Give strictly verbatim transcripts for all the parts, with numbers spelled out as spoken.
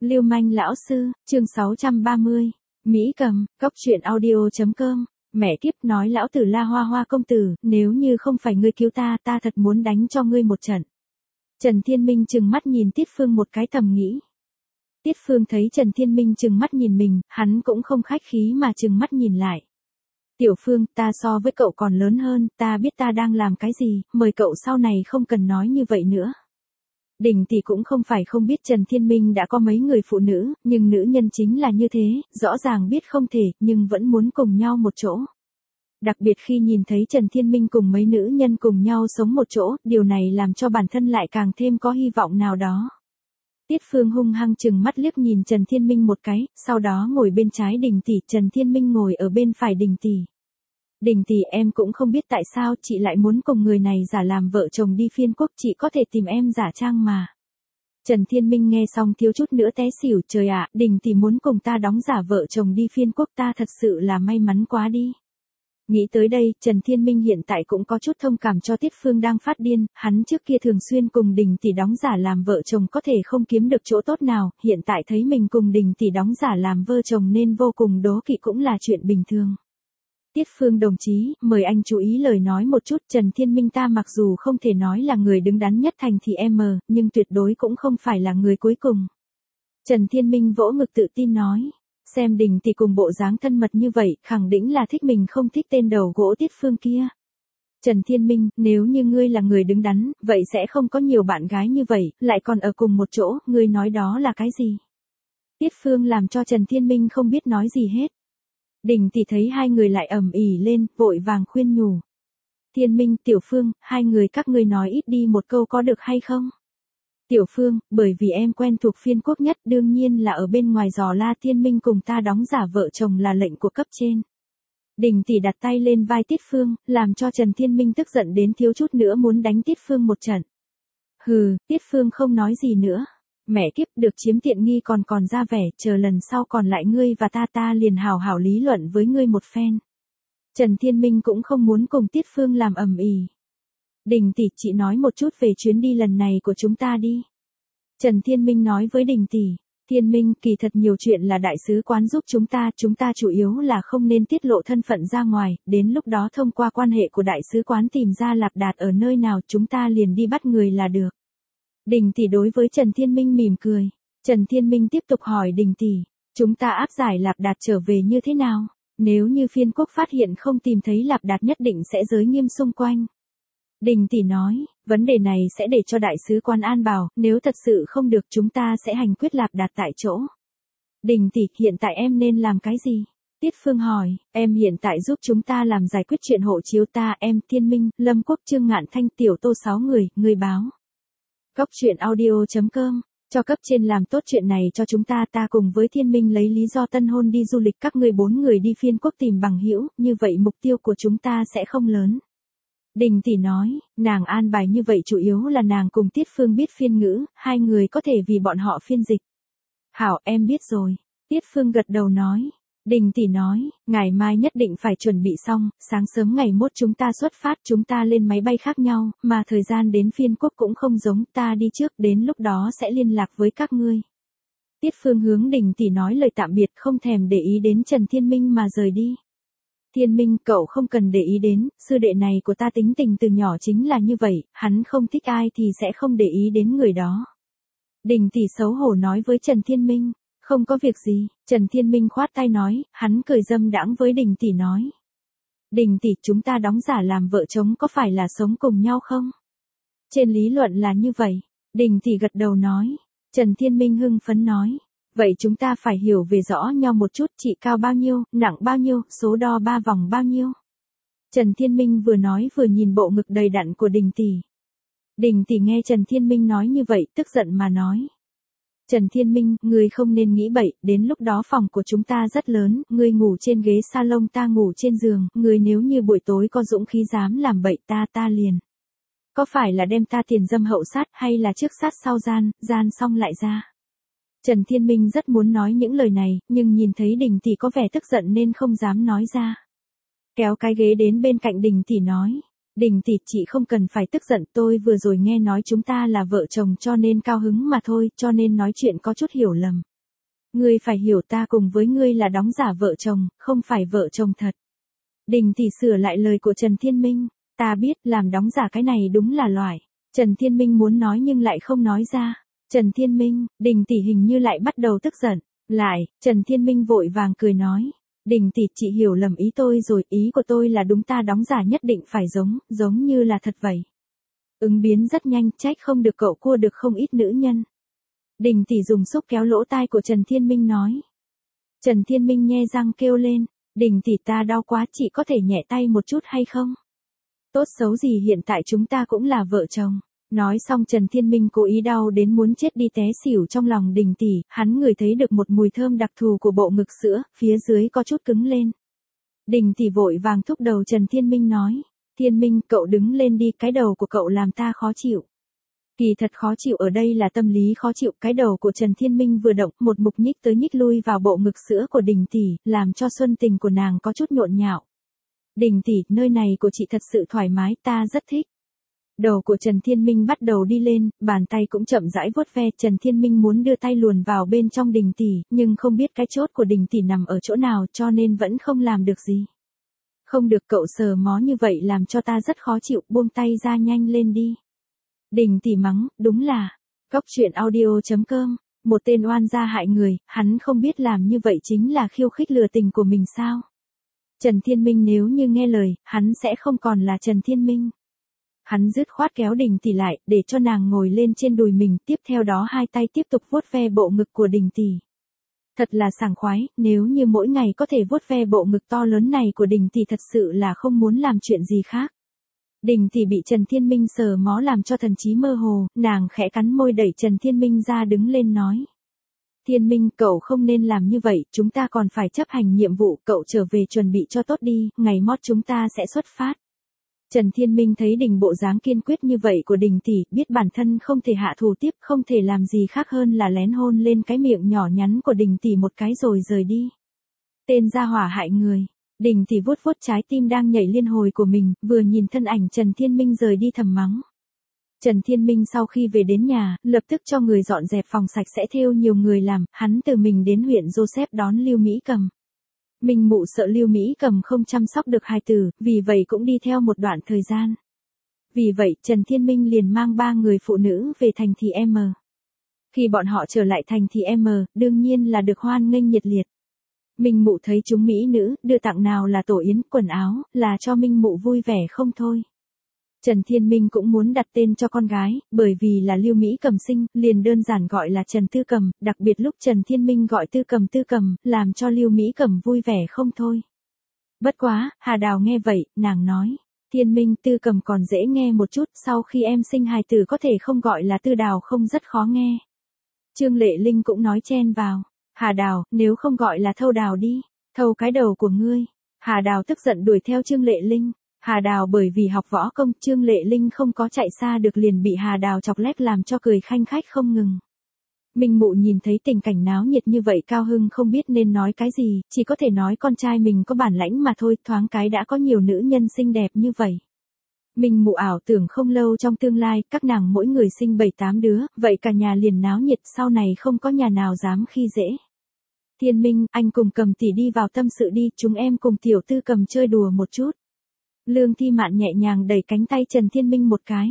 Lưu manh lão sư, chương sáu trăm ba mươi. Mỹ Cầm, Cóc truyện audio chấm com. Mẹ kiếp, nói lão tử La Hoa Hoa công tử, nếu như không phải ngươi cứu ta, ta thật muốn đánh cho ngươi một trận. Trần Thiên Minh trừng mắt nhìn Tiết Phương một cái thầm nghĩ. Tiết Phương thấy Trần Thiên Minh trừng mắt nhìn mình, hắn cũng không khách khí mà trừng mắt nhìn lại. Tiểu Phương, ta so với cậu còn lớn hơn, ta biết ta đang làm cái gì, mời cậu sau này không cần nói như vậy nữa. Đình tỷ cũng không phải không biết Trần Thiên Minh đã có mấy người phụ nữ, nhưng nữ nhân chính là như thế, rõ ràng biết không thể, nhưng vẫn muốn cùng nhau một chỗ. Đặc biệt khi nhìn thấy Trần Thiên Minh cùng mấy nữ nhân cùng nhau sống một chỗ, điều này làm cho bản thân lại càng thêm có hy vọng nào đó. Tiết Phương hung hăng chừng mắt liếc nhìn Trần Thiên Minh một cái, sau đó ngồi bên trái Đình tỷ, Trần Thiên Minh ngồi ở bên phải Đình tỷ. Đình tỷ, em cũng không biết tại sao chị lại muốn cùng người này giả làm vợ chồng đi phiên quốc, chị có thể tìm em giả trang mà. Trần Thiên Minh nghe xong thiếu chút nữa té xỉu, trời ạ, Đình tỷ muốn cùng ta đóng giả vợ chồng đi phiên quốc, ta thật sự là may mắn quá đi. Nghĩ tới đây, Trần Thiên Minh hiện tại cũng có chút thông cảm cho Tiết Phương đang phát điên, hắn trước kia thường xuyên cùng Đình tỷ đóng giả làm vợ chồng có thể không kiếm được chỗ tốt nào, hiện tại thấy mình cùng Đình tỷ đóng giả làm vợ chồng nên vô cùng đố kỵ cũng là chuyện bình thường. Tiết Phương đồng chí, mời anh chú ý lời nói một chút, Trần Thiên Minh ta mặc dù không thể nói là người đứng đắn nhất thành thị em, nhưng tuyệt đối cũng không phải là người cuối cùng. Trần Thiên Minh vỗ ngực tự tin nói, xem Đình tỷ cùng bộ dáng thân mật như vậy, khẳng định là thích mình không thích tên đầu gỗ Tiết Phương kia. Trần Thiên Minh, nếu như ngươi là người đứng đắn, vậy sẽ không có nhiều bạn gái như vậy, lại còn ở cùng một chỗ, ngươi nói đó là cái gì? Tiết Phương làm cho Trần Thiên Minh không biết nói gì hết. Đình tỷ thấy hai người lại ầm ĩ lên, vội vàng khuyên nhủ. Thiên Minh, Tiểu Phương, hai người các ngươi nói ít đi một câu có được hay không? Tiểu Phương, bởi vì em quen thuộc phiên quốc nhất, đương nhiên là ở bên ngoài dò la Thiên Minh cùng ta đóng giả vợ chồng là lệnh của cấp trên. Đình tỷ đặt tay lên vai Tiết Phương, làm cho Trần Thiên Minh tức giận đến thiếu chút nữa muốn đánh Tiết Phương một trận. Hừ, Tiết Phương không nói gì nữa. Mẹ kiếp, được chiếm tiện nghi còn còn ra vẻ, chờ lần sau còn lại ngươi và ta ta liền hào hảo lý luận với ngươi một phen. Trần Thiên Minh cũng không muốn cùng Tiết Phương làm ầm ĩ. Đình tỷ, chị nói một chút về chuyến đi lần này của chúng ta đi. Trần Thiên Minh nói với Đình tỷ, Thiên Minh, kỳ thật nhiều chuyện là đại sứ quán giúp chúng ta, chúng ta chủ yếu là không nên tiết lộ thân phận ra ngoài, đến lúc đó thông qua quan hệ của đại sứ quán tìm ra Lạp Đạt ở nơi nào chúng ta liền đi bắt người là được. Đình tỷ đối với Trần Thiên Minh mỉm cười. Trần Thiên Minh tiếp tục hỏi Đình tỷ, chúng ta áp giải Lạp Đạt trở về như thế nào? Nếu như phiên quốc phát hiện không tìm thấy Lạp Đạt nhất định sẽ giới nghiêm xung quanh. Đình tỷ nói, vấn đề này sẽ để cho đại sứ quan an bảo, nếu thật sự không được chúng ta sẽ hành quyết Lạp Đạt tại chỗ. Đình tỷ, hiện tại em nên làm cái gì? Tiết Phương hỏi, em hiện tại giúp chúng ta làm giải quyết chuyện hộ chiếu ta, em, Thiên Minh, Lâm Quốc, Trương Ngạn Thanh, Tiểu Tô sáu người, người báo. Cóc truyện audio chấm com, cho cấp trên làm tốt chuyện này cho chúng ta, ta cùng với Thiên Minh lấy lý do tân hôn đi du lịch, các ngươi bốn người đi phiên quốc tìm bằng hữu, như vậy mục tiêu của chúng ta sẽ không lớn. Đình tỷ nói, nàng an bài như vậy chủ yếu là nàng cùng Tiết Phương biết phiên ngữ, hai người có thể vì bọn họ phiên dịch. Hảo, em biết rồi. Tiết Phương gật đầu nói. Đình tỷ nói, ngày mai nhất định phải chuẩn bị xong, sáng sớm ngày mốt chúng ta xuất phát, chúng ta lên máy bay khác nhau, mà thời gian đến phiên quốc cũng không giống, ta đi trước, đến lúc đó sẽ liên lạc với các ngươi. Tiết Phương hướng Đình tỷ nói lời tạm biệt, không thèm để ý đến Trần Thiên Minh mà rời đi. Thiên Minh, cậu không cần để ý đến, sư đệ này của ta tính tình từ nhỏ chính là như vậy, hắn không thích ai thì sẽ không để ý đến người đó. Đình tỷ xấu hổ nói với Trần Thiên Minh. Không có việc gì, Trần Thiên Minh khoát tay nói, hắn cười dâm đãng với Đình tỷ nói. Đình tỷ, chúng ta đóng giả làm vợ chồng có phải là sống cùng nhau không? Trên lý luận là như vậy. Đình tỷ gật đầu nói. Trần Thiên Minh hưng phấn nói. Vậy chúng ta phải hiểu về rõ nhau một chút, chị cao bao nhiêu, nặng bao nhiêu, số đo ba vòng bao nhiêu. Trần Thiên Minh vừa nói vừa nhìn bộ ngực đầy đặn của Đình tỷ. Đình tỷ nghe Trần Thiên Minh nói như vậy, tức giận mà nói. Trần Thiên Minh, ngươi không nên nghĩ bậy, đến lúc đó phòng của chúng ta rất lớn, ngươi ngủ trên ghế salon ta ngủ trên giường, ngươi nếu như buổi tối có dũng khí dám làm bậy ta ta liền. Có phải là đem ta tiền dâm hậu sát hay là trước sát sau gian, gian xong lại ra. Trần Thiên Minh rất muốn nói những lời này, nhưng nhìn thấy Đình tỷ có vẻ tức giận nên không dám nói ra. Kéo cái ghế đến bên cạnh Đình tỷ nói. Đình tỷ, chị không cần phải tức giận, tôi vừa rồi nghe nói chúng ta là vợ chồng cho nên cao hứng mà thôi, cho nên nói chuyện có chút hiểu lầm. Ngươi phải hiểu ta cùng với ngươi là đóng giả vợ chồng, không phải vợ chồng thật. Đình Tỷ sửa lại lời của Trần Thiên Minh. Ta biết làm đóng giả cái này đúng là loại. Trần Thiên Minh muốn nói nhưng lại không nói ra. Trần Thiên Minh, Đình Tỷ hình như lại bắt đầu tức giận. Lại, Trần Thiên Minh vội vàng cười nói. Đình Tỷ, chị hiểu lầm ý tôi rồi, ý của tôi là đúng, ta đóng giả nhất định phải giống, giống như là thật vậy. Ứng biến rất nhanh, trách không được cậu cua được không ít nữ nhân. Đình Tỷ dùng xúc kéo lỗ tai của Trần Thiên Minh nói. Trần Thiên Minh nhe răng kêu lên. Đình Tỷ, ta đau quá, chị có thể nhẹ tay một chút hay không? Tốt xấu gì hiện tại chúng ta cũng là vợ chồng. Nói xong Trần Thiên Minh cố ý đau đến muốn chết đi té xỉu trong lòng Đình Tỷ, hắn ngửi thấy được một mùi thơm đặc thù của bộ ngực sữa, phía dưới có chút cứng lên. Đình Tỷ vội vàng thúc đầu Trần Thiên Minh nói. Thiên Minh, cậu đứng lên đi, cái đầu của cậu làm ta khó chịu. Kỳ thật khó chịu ở đây là tâm lý khó chịu, cái đầu của Trần Thiên Minh vừa động, một mục nhích tới nhích lui vào bộ ngực sữa của Đình Tỷ, làm cho xuân tình của nàng có chút nhộn nhạo. Đình Tỷ, nơi này của chị thật sự thoải mái, ta rất thích. Đầu của Trần Thiên Minh bắt đầu đi lên, bàn tay cũng chậm rãi vuốt ve, Trần Thiên Minh muốn đưa tay luồn vào bên trong Đình Tỷ, nhưng không biết cái chốt của Đình Tỷ nằm ở chỗ nào cho nên vẫn không làm được gì. Không được, cậu sờ mó như vậy làm cho ta rất khó chịu, buông tay ra nhanh lên đi. Đình Tỷ mắng, đúng là, cóc truyện audio chấm com, một tên oan gia hại người, hắn không biết làm như vậy chính là khiêu khích lừa tình của mình sao? Trần Thiên Minh nếu như nghe lời, hắn sẽ không còn là Trần Thiên Minh. Hắn dứt khoát kéo Đình Tỷ lại, để cho nàng ngồi lên trên đùi mình, tiếp theo đó hai tay tiếp tục vuốt ve bộ ngực của Đình Tỷ. Thật là sảng khoái, nếu như mỗi ngày có thể vuốt ve bộ ngực to lớn này của Đình Tỷ thật sự là không muốn làm chuyện gì khác. Đình Tỷ bị Trần Thiên Minh sờ mó làm cho thần trí mơ hồ, nàng khẽ cắn môi đẩy Trần Thiên Minh ra đứng lên nói. Thiên Minh, cậu không nên làm như vậy, chúng ta còn phải chấp hành nhiệm vụ, cậu trở về chuẩn bị cho tốt đi, ngày mót chúng ta sẽ xuất phát. Trần Thiên Minh thấy Đình bộ dáng kiên quyết như vậy của Đình Tỷ, biết bản thân không thể hạ thủ tiếp, không thể làm gì khác hơn là lén hôn lên cái miệng nhỏ nhắn của Đình Tỷ một cái rồi rời đi. Tên gia hỏa hại người. Đình Tỷ vuốt vuốt trái tim đang nhảy liên hồi của mình, vừa nhìn thân ảnh Trần Thiên Minh rời đi thầm mắng. Trần Thiên Minh sau khi về đến nhà, lập tức cho người dọn dẹp phòng sạch sẽ, thêu nhiều người làm, hắn từ mình đến huyện Joseph đón Lưu Mỹ Cầm. Minh Mụ sợ Lưu Mỹ Cầm không chăm sóc được hài tử, vì vậy cũng đi theo một đoạn thời gian. Vì vậy, Trần Thiên Minh liền mang ba người phụ nữ về thành thị M. Khi bọn họ trở lại thành thị M, đương nhiên là được hoan nghênh nhiệt liệt. Minh Mụ thấy chúng mỹ nữ, đưa tặng nào là tổ yến, quần áo, là cho Minh Mụ vui vẻ không thôi. Trần Thiên Minh cũng muốn đặt tên cho con gái, bởi vì là Lưu Mỹ Cầm sinh, liền đơn giản gọi là Trần Tư Cầm, đặc biệt lúc Trần Thiên Minh gọi Tư Cầm Tư Cầm, làm cho Lưu Mỹ Cầm vui vẻ không thôi. Bất quá, Hà Đào nghe vậy, nàng nói, Thiên Minh, Tư Cầm còn dễ nghe một chút, sau khi em sinh hài tử có thể không gọi là Tư Đào không rất khó nghe. Trương Lệ Linh cũng nói chen vào, Hà Đào, nếu không gọi là Thâu Đào đi, thâu cái đầu của ngươi. Hà Đào tức giận đuổi theo Trương Lệ Linh. Hà Đào bởi vì học võ công, Trương Lệ Linh không có chạy xa được liền bị Hà Đào chọc lét làm cho cười khanh khách không ngừng. Minh Mụ nhìn thấy tình cảnh náo nhiệt như vậy cao hưng không biết nên nói cái gì, chỉ có thể nói con trai mình có bản lãnh mà thôi, thoáng cái đã có nhiều nữ nhân xinh đẹp như vậy. Minh Mụ ảo tưởng không lâu trong tương lai, các nàng mỗi người sinh bảy tám đứa, vậy cả nhà liền náo nhiệt, sau này không có nhà nào dám khi dễ. Thiên Minh, anh cùng Cầm tỷ đi vào tâm sự đi, chúng em cùng tiểu Tư Cầm chơi đùa một chút. Lương Thi Mạn nhẹ nhàng đẩy cánh tay Trần Thiên Minh một cái.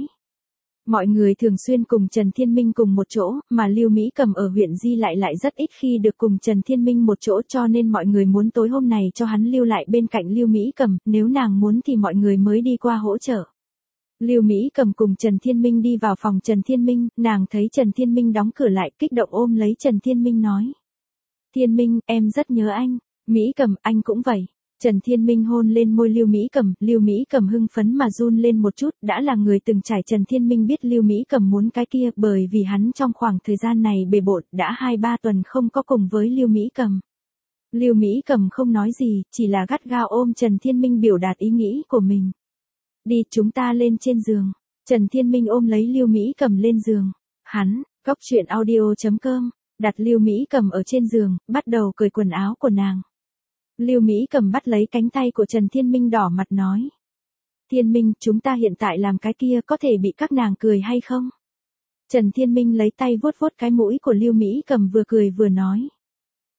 Mọi người thường xuyên cùng Trần Thiên Minh cùng một chỗ, mà Lưu Mỹ Cầm ở huyện Di lại lại rất ít khi được cùng Trần Thiên Minh một chỗ, cho nên mọi người muốn tối hôm này cho hắn lưu lại bên cạnh Lưu Mỹ Cầm, nếu nàng muốn thì mọi người mới đi qua hỗ trợ. Lưu Mỹ Cầm cùng Trần Thiên Minh đi vào phòng Trần Thiên Minh, nàng thấy Trần Thiên Minh đóng cửa lại, kích động ôm lấy Trần Thiên Minh nói. Thiên Minh, em rất nhớ anh. Mỹ Cầm, anh cũng vậy. Trần Thiên Minh hôn lên môi Lưu Mỹ Cầm, Lưu Mỹ Cầm hưng phấn mà run lên một chút, đã là người từng trải Trần Thiên Minh biết Lưu Mỹ Cầm muốn cái kia, bởi vì hắn trong khoảng thời gian này bề bộn, đã hai ba tuần không có cùng với Lưu Mỹ Cầm. Lưu Mỹ Cầm không nói gì, chỉ là gắt gao ôm Trần Thiên Minh biểu đạt ý nghĩ của mình. Đi, chúng ta lên trên giường. Trần Thiên Minh ôm lấy Lưu Mỹ Cầm lên giường. Hắn, cóc truyện audio chấm com, đặt Lưu Mỹ Cầm ở trên giường, bắt đầu cởi quần áo của nàng. Lưu Mỹ Cầm bắt lấy cánh tay của Trần Thiên Minh đỏ mặt nói. Thiên Minh, chúng ta hiện tại làm cái kia có thể bị các nàng cười hay không? Trần Thiên Minh lấy tay vuốt vuốt cái mũi của Lưu Mỹ Cầm vừa cười vừa nói.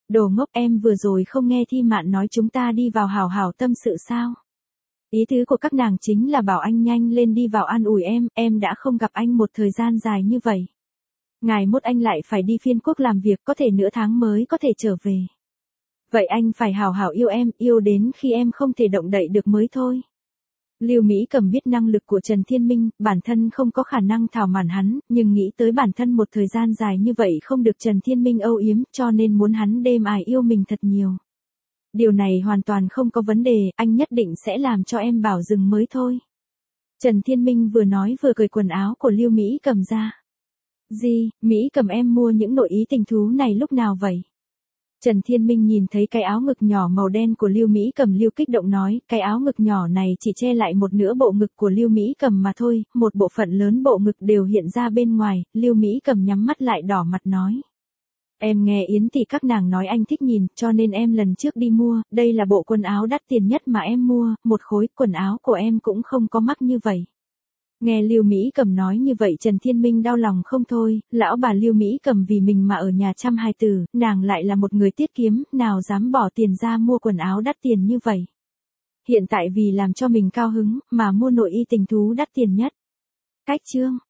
Đồ ngốc, em vừa rồi không nghe Thi Mạn nói chúng ta đi vào hào hào tâm sự sao? Ý tứ của các nàng chính là bảo anh nhanh lên đi vào an ủi em, em đã không gặp anh một thời gian dài như vậy. Ngày mốt anh lại phải đi phiên quốc làm việc, có thể nửa tháng mới có thể trở về. Vậy anh phải hào hào yêu em, yêu đến khi em không thể động đậy được mới thôi. Lưu Mỹ Cầm biết năng lực của Trần Thiên Minh, bản thân không có khả năng thảo màn hắn, nhưng nghĩ tới bản thân một thời gian dài như vậy không được Trần Thiên Minh âu yếm, cho nên muốn hắn đêm ai yêu mình thật nhiều. Điều này hoàn toàn không có vấn đề, anh nhất định sẽ làm cho em bảo dừng mới thôi. Trần Thiên Minh vừa nói vừa cởi quần áo của Lưu Mỹ Cầm ra. Gì, Mỹ Cầm em mua những nội ý tình thú này lúc nào vậy? Trần Thiên Minh nhìn thấy cái áo ngực nhỏ màu đen của Lưu Mỹ Cầm, Lưu kích động nói, cái áo ngực nhỏ này chỉ che lại một nửa bộ ngực của Lưu Mỹ Cầm mà thôi, một bộ phận lớn bộ ngực đều hiện ra bên ngoài. Lưu Mỹ Cầm nhắm mắt lại đỏ mặt nói. Em nghe Yến thì các nàng nói anh thích nhìn, cho nên em lần trước đi mua, đây là bộ quần áo đắt tiền nhất mà em mua, một khối quần áo của em cũng không có mắc như vậy. Nghe Lưu Mỹ Cầm nói như vậy Trần Thiên Minh đau lòng không thôi, lão bà Lưu Mỹ Cầm vì mình mà ở nhà chăm hài tử, nàng lại là một người tiết kiệm, nào dám bỏ tiền ra mua quần áo đắt tiền như vậy. Hiện tại vì làm cho mình cao hứng, mà mua nội y tình thú đắt tiền nhất. Cách chương